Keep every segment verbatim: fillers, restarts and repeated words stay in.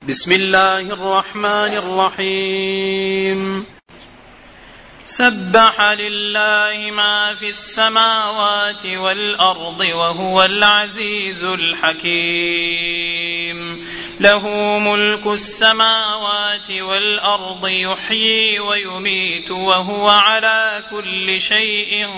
بسم الله الرحمن الرحيم سبح لله ما في السماوات والأرض وهو العزيز الحكيم له ملك السماوات والأرض يحيي ويميت وهو على كل شيء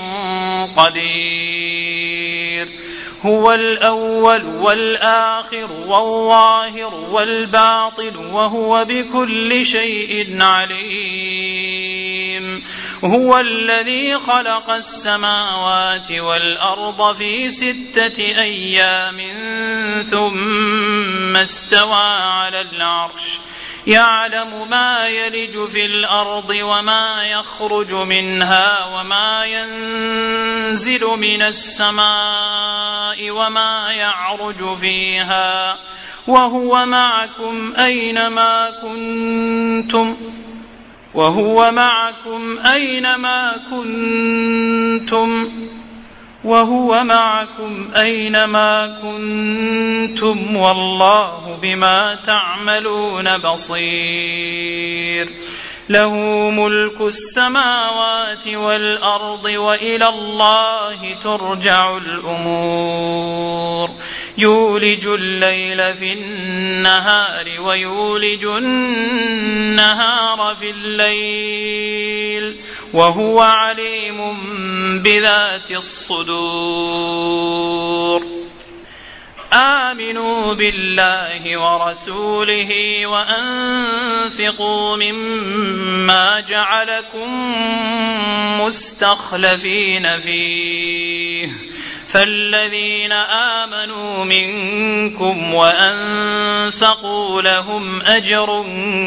قدير هو الأول والآخر والظاهر والباطن وهو بكل شيء عليم هو الذي خلق السماوات والأرض في ستة أيام ثم استوى على العرش يعلم ما يلج في الأرض وما يخرج منها وما ينزل من السماء وما يعرج فيها وهو معكم أينما كنتم وهو معكم أينما كنتم وهو معكم أينما كنتم والله بما تعملون بصير له ملك السماوات والأرض وإلى الله ترجع الأمور يولج الليل في النهار ويولج النهار في الليل وهو عليم بذات الصدور آمنوا بالله ورسوله وأنفقوا مما جعلكم مستخلفين فيه فالذين آمنوا منكم وأنفقوا لهم أجر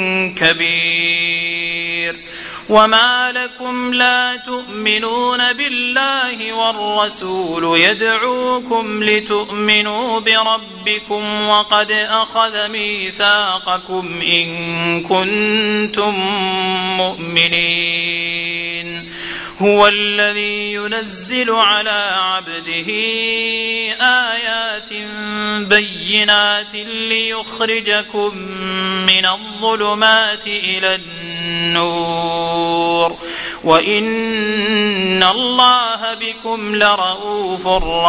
كبير وما لكم لا تؤمنون بالله والرسول يدعوكم لتؤمنوا بربكم وقد أخذ ميثاقكم إن كنتم مؤمنين هو الذي ينزل على عبده آيات بينات ليخرجكم من الظلمات إلى النور وإن الله بكم لرؤوف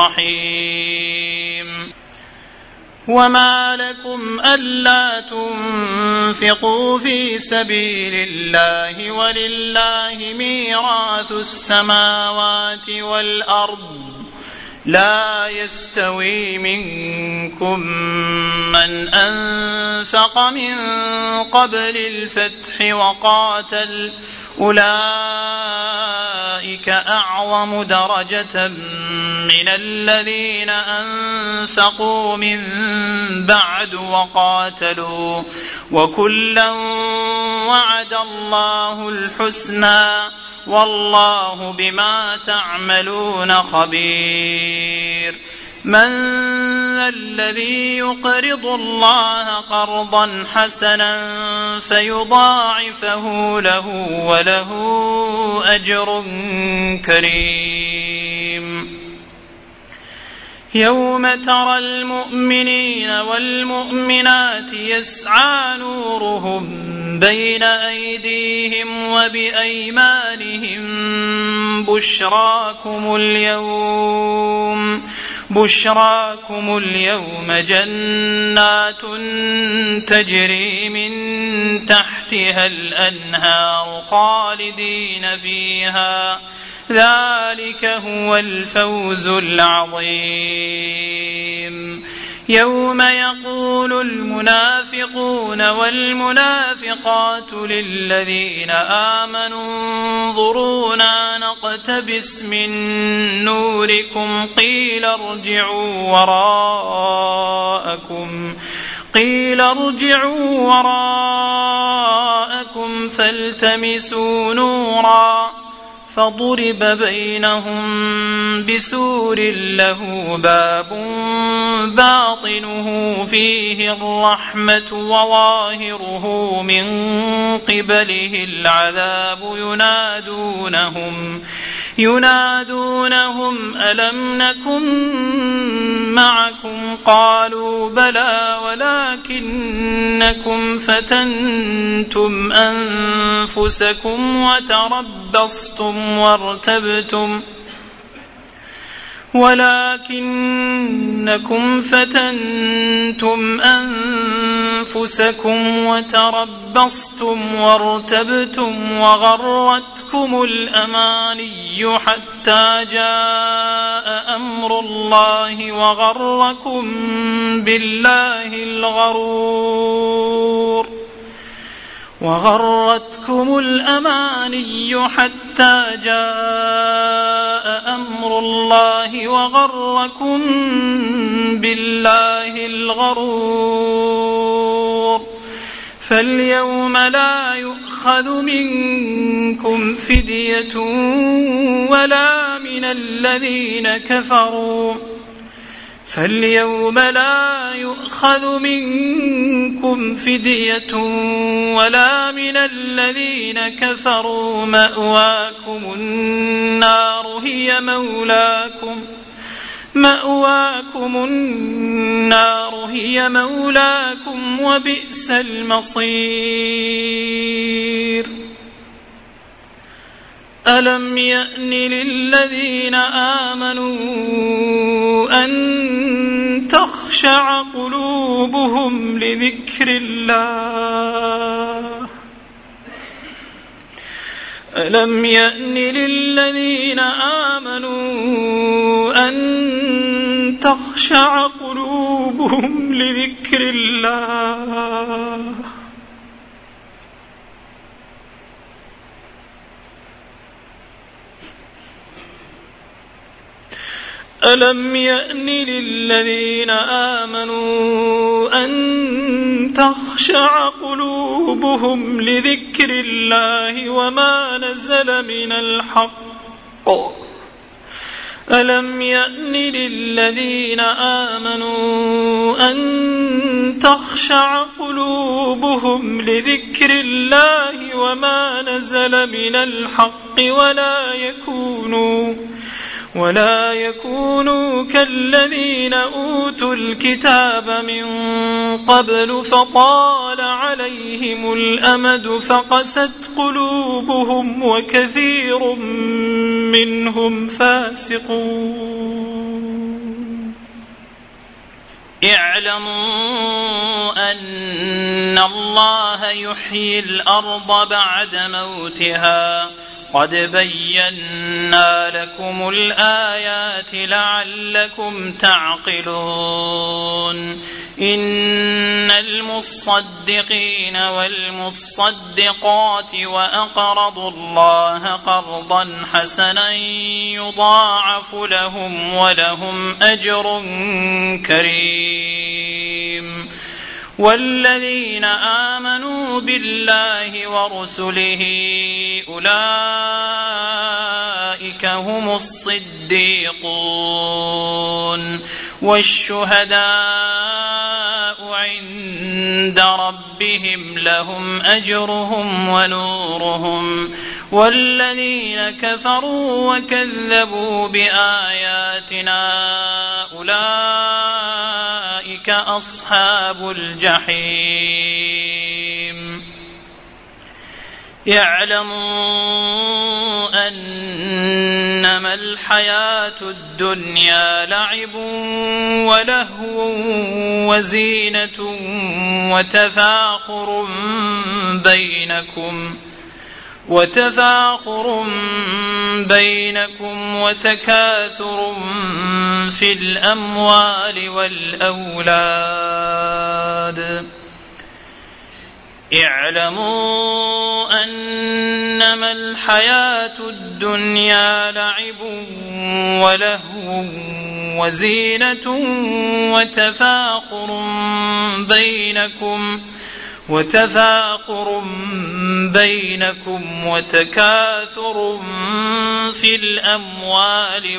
رحيم وما لكم ألا تنفقوا في سبيل الله ولله ميراث السماوات والأرض لا يستوي منكم من أنفق من قبل الفتح وقاتل أولئك أعظم درجة من الذين أنفقوا من بعد وقاتلوا وكلا وعد الله الحسنى والله بما تعملون خبير من ذا الذي يقرض الله قرضا حسنا فيضاعفه له وله أجر كريم يوم ترى المؤمنين والمؤمنات يسعى نورهم بين أيديهم وبأيمانهم بشراكم اليوم بشراكم اليوم جنات تجري من تحتها الأنهار خالدين فيها ذلك هو الفوز العظيم يوم يقول المنافقون والمنافقات للذين آمنوا انظرونا نقتبس من نوركم قيل ارجعوا وراءكم قيل ارجعوا وراءكم فالتمسوا نورا فضرب بينهم بسور له باب باطنه فيه الرحمة وظاهره من قبله العذاب ينادونهم ينادونهم ألم نكن معكم قالوا بلى ولكنكم فتنتم أنفسكم وتربصتم وارتبتم ولكنكم فتنتم أنفسكم وتربصتم وارتبتم وغرتكم الأماني حتى جاء أمر الله وغركم بالله الغرور وغرتكم الأماني حتى جاء أمر الله وغركم بالله الغرور فاليوم لا يؤخذ منكم فدية ولا من الذين كفروا فاليوم لا يؤخذ منكم فدية ولا من الذين كفروا مأواكم النار هي مولاكم مأواكم النار هي مولاكم وبئس المصير ألم يأن للذين آمنوا أن تخشع قلوبهم لذكر الله ألم يأن للذين آمنوا أن تخشع قلوبهم لذكر الله ألم يأن للذين آمنوا أن تخشع قلوبهم لذكر الله وما نزل من الحق ألم يأن للذين آمنوا أن تخشع قلوبهم لذكر الله وما نزل من الحق ولا يكونوا ولا يكونوا كالذين أوتوا الكتاب من قبل فطال عليهم الأمد فقست قلوبهم وكثير منهم فاسقون اعلموا أن الله يحيي الأرض بعد موتها قد بينا لكم الآيات لعلكم تعقلون إن المصدقين والمصدقات وأقرضوا الله قرضا حسنا يضاعف لهم ولهم أجر كريم والذين آمنوا بالله ورسله أولئك هم الصديقون والشهداء عند ربهم لهم أجرهم ونورهم والذين كفروا وكذبوا بآياتنا أولئك أصحاب الجحيم يعلموا أنما الحياة الدنيا لعب ولهو وزينة وتفاخر بينكم وتفاخر بينكم وتكاثر في الأموال والأولاد اعلموا أنما الحياة الدنيا لعب ولهو وزينة وتفاخر بينكم وتفاخر بينكم وتكاثر في الأموال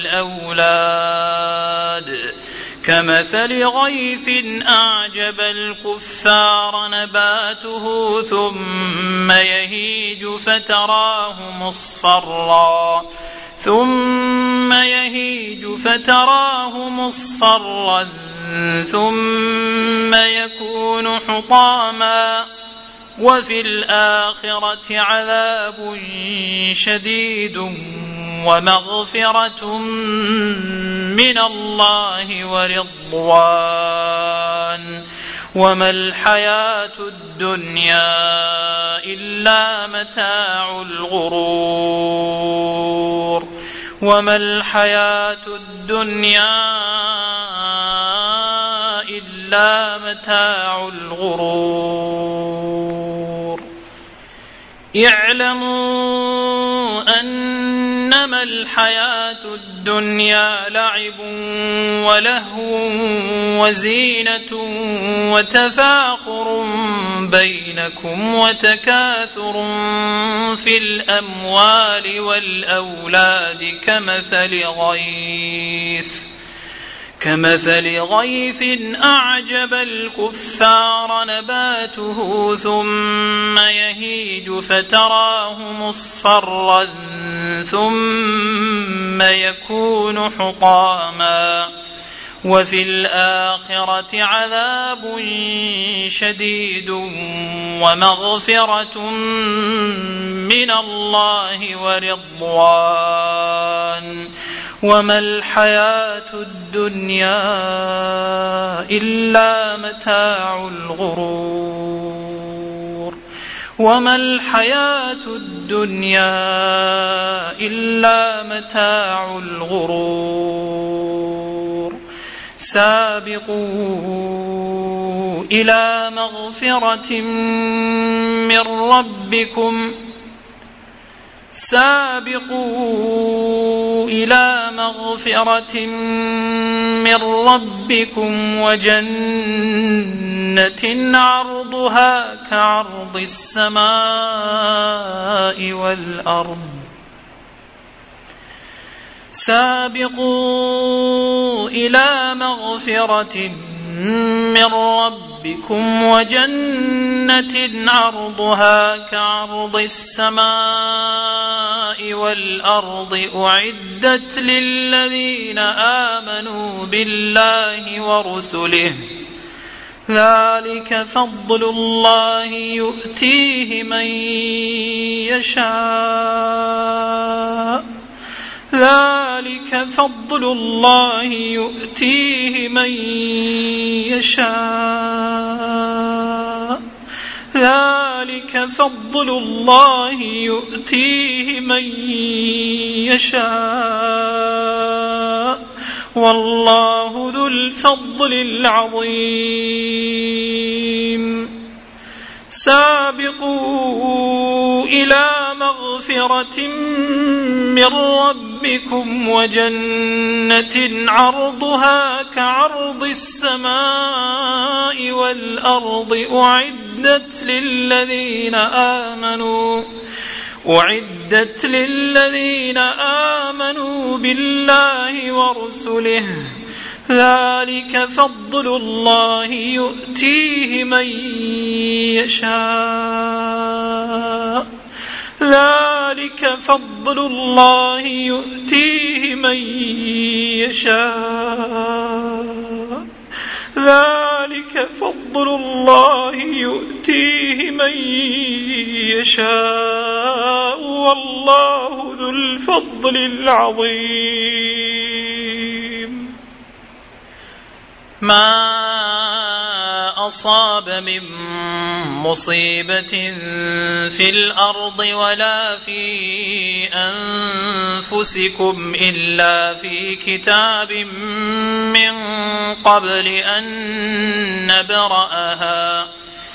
والأولاد كمثل غيث أعجب الكفار نباته ثم يهيج فتراه مصفرا ثم يهيج فتراه مصفرا ثم يكون حطاما وفي الآخرة عذاب شديد ومغفرة من الله ورضوان وما الحياة الدنيا إلا متاع الغرور وما الحياة الدنيا إلا متاع الغرور اعلموا أنما الحياة الدنيا لعب ولهو وزينة وتفاخر بينكم وتكاثر في الأموال والأولاد كمثل غيث كمثل غيث أعجب الكفار نباته ثم يهيج فتراه مصفرا ثم يكون حطاما وفي الآخرة عذاب شديد ومغفرة من الله ورضوان وما الحياة الدنيا إلا متاع الغرور وما الحياة الدنيا إلا متاع الغرور سابقوا إلى مغفرة من ربكم سابقوا إلى مغفرة من ربكم وجنة عرضها كعرض السماء والأرض سابقوا إلى مغفرة من ربكم وجنة عرضها كعرض السماء والأرض أعدت للذين آمنوا بالله ورسله ذلك فضل الله يؤتيه من يشاء ذلك فضل الله يؤتيه من يشاء ذلك فضل الله يؤتيه من يشاء والله ذو الفضل العظيم سابقوا إلى مغفرة من ربكم وجنة عرضها كعرض السماء والأرض أعدت للذين آمنوا أعدت للذين آمنوا بالله ورسله ذلك فضل الله يؤتيه من يشاء ذلك فضل الله يؤتيه من يشاء ذلك فضل الله يؤتيه من يشاء والله ذو الفضل العظيم ما أصاب من مصيبة في الأرض ولا في أنفسكم إلا في كتاب من قبل أن نبرأها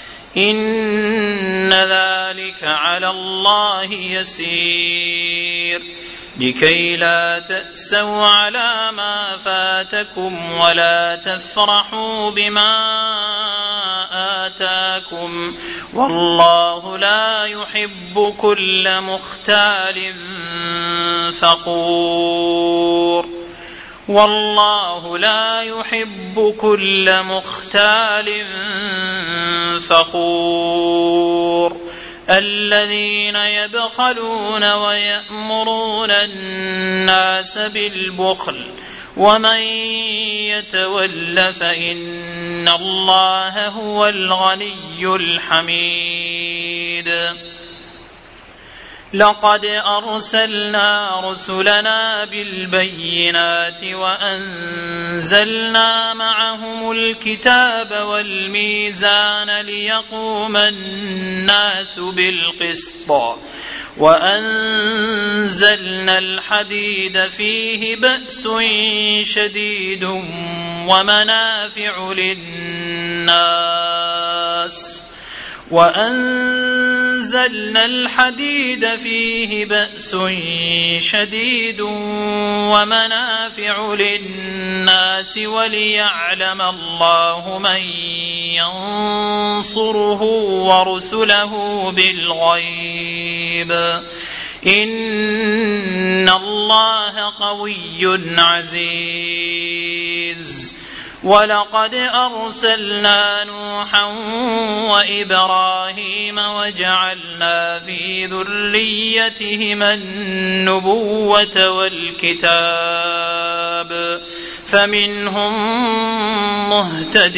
إن ذلك على الله يسير لكي لا تأسوا على ما فاتكم ولا تفرحوا بما آتاكم والله لا يحب كل مختال فخور والله لا يحب كل مختال فخور الذين يبخلون ويأمرون الناس بالبخل ومن يتول فإن الله هو الغني الحميد. لقد أرسلنا رسلنا بالبينات وأنزلنا معهم الكتاب والميزان ليقوم الناس بالقسط وأنزلنا الحديد فيه بأس شديد ومنافع للناس وأنزلنا الحديد فيه بأس شديد ومنافع للناس وليعلم الله من ينصره ورسله بالغيب إن الله قوي عزيز. ولقد أرسلنا نوحا وإبراهيم وجعلنا في ذريتهما النبوة والكتاب فمنهم مهتد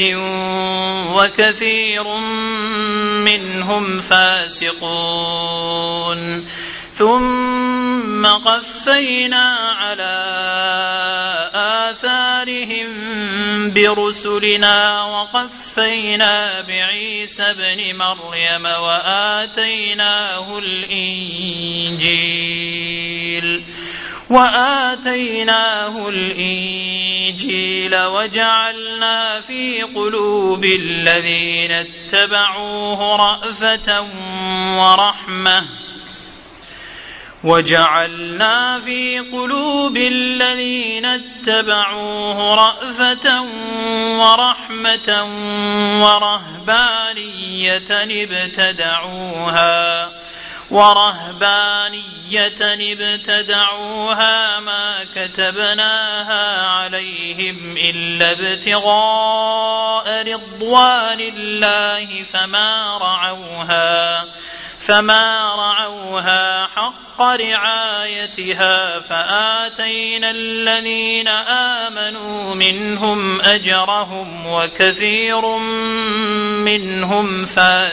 وكثير منهم فاسقون. ثم قفينا على آثارهم برسلنا وقفينا بعيسى ابن مريم وآتيناه الإنجيل وآتيناه الإنجيل وجعلنا في قلوب الذين اتبعوه رأفة ورحمة وجعلنا في قلوب الذين اتبعوه رأفة ورحمة ورهبانية ابتدعوها ورهبانية ابتدعوها ما كتبناها عليهم إلا ابتغاء رضوان الله فما رعوها فما رعوها حق رعايتها فآتينا الذين آمنوا منهم أجرهم وكثير منهم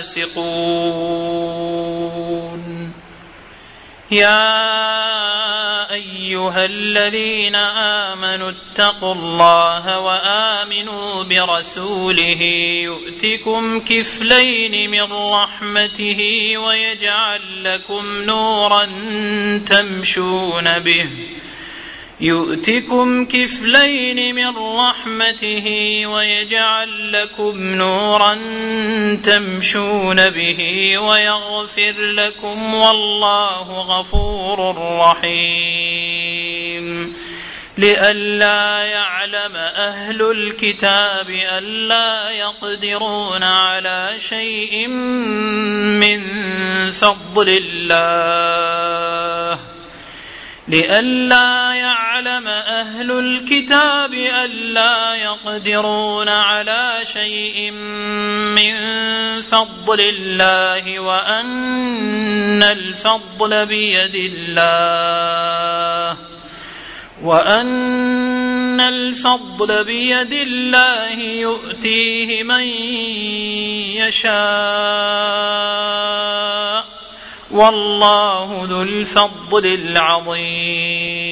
فاسقون. يا أيها الذين آمنوا اتقوا الله وآمنوا برسوله يؤتكم كفلين من رحمته ويجعل لكم نورا تمشون به يؤتكم كفلين من رحمته ويجعل لكم نورا تمشون به ويغفر لكم والله غفور رحيم. لئلا يعلم أهل الكتاب ألا يقدرون على شيء من فضل الله لئلا يعلم أهل الكتاب ألا يقدرون على شيء من فضل الله وأن الفضل بيد الله وأن الفضل بيد الله يؤتيه من يشاء والله ذو الفضل العظيم.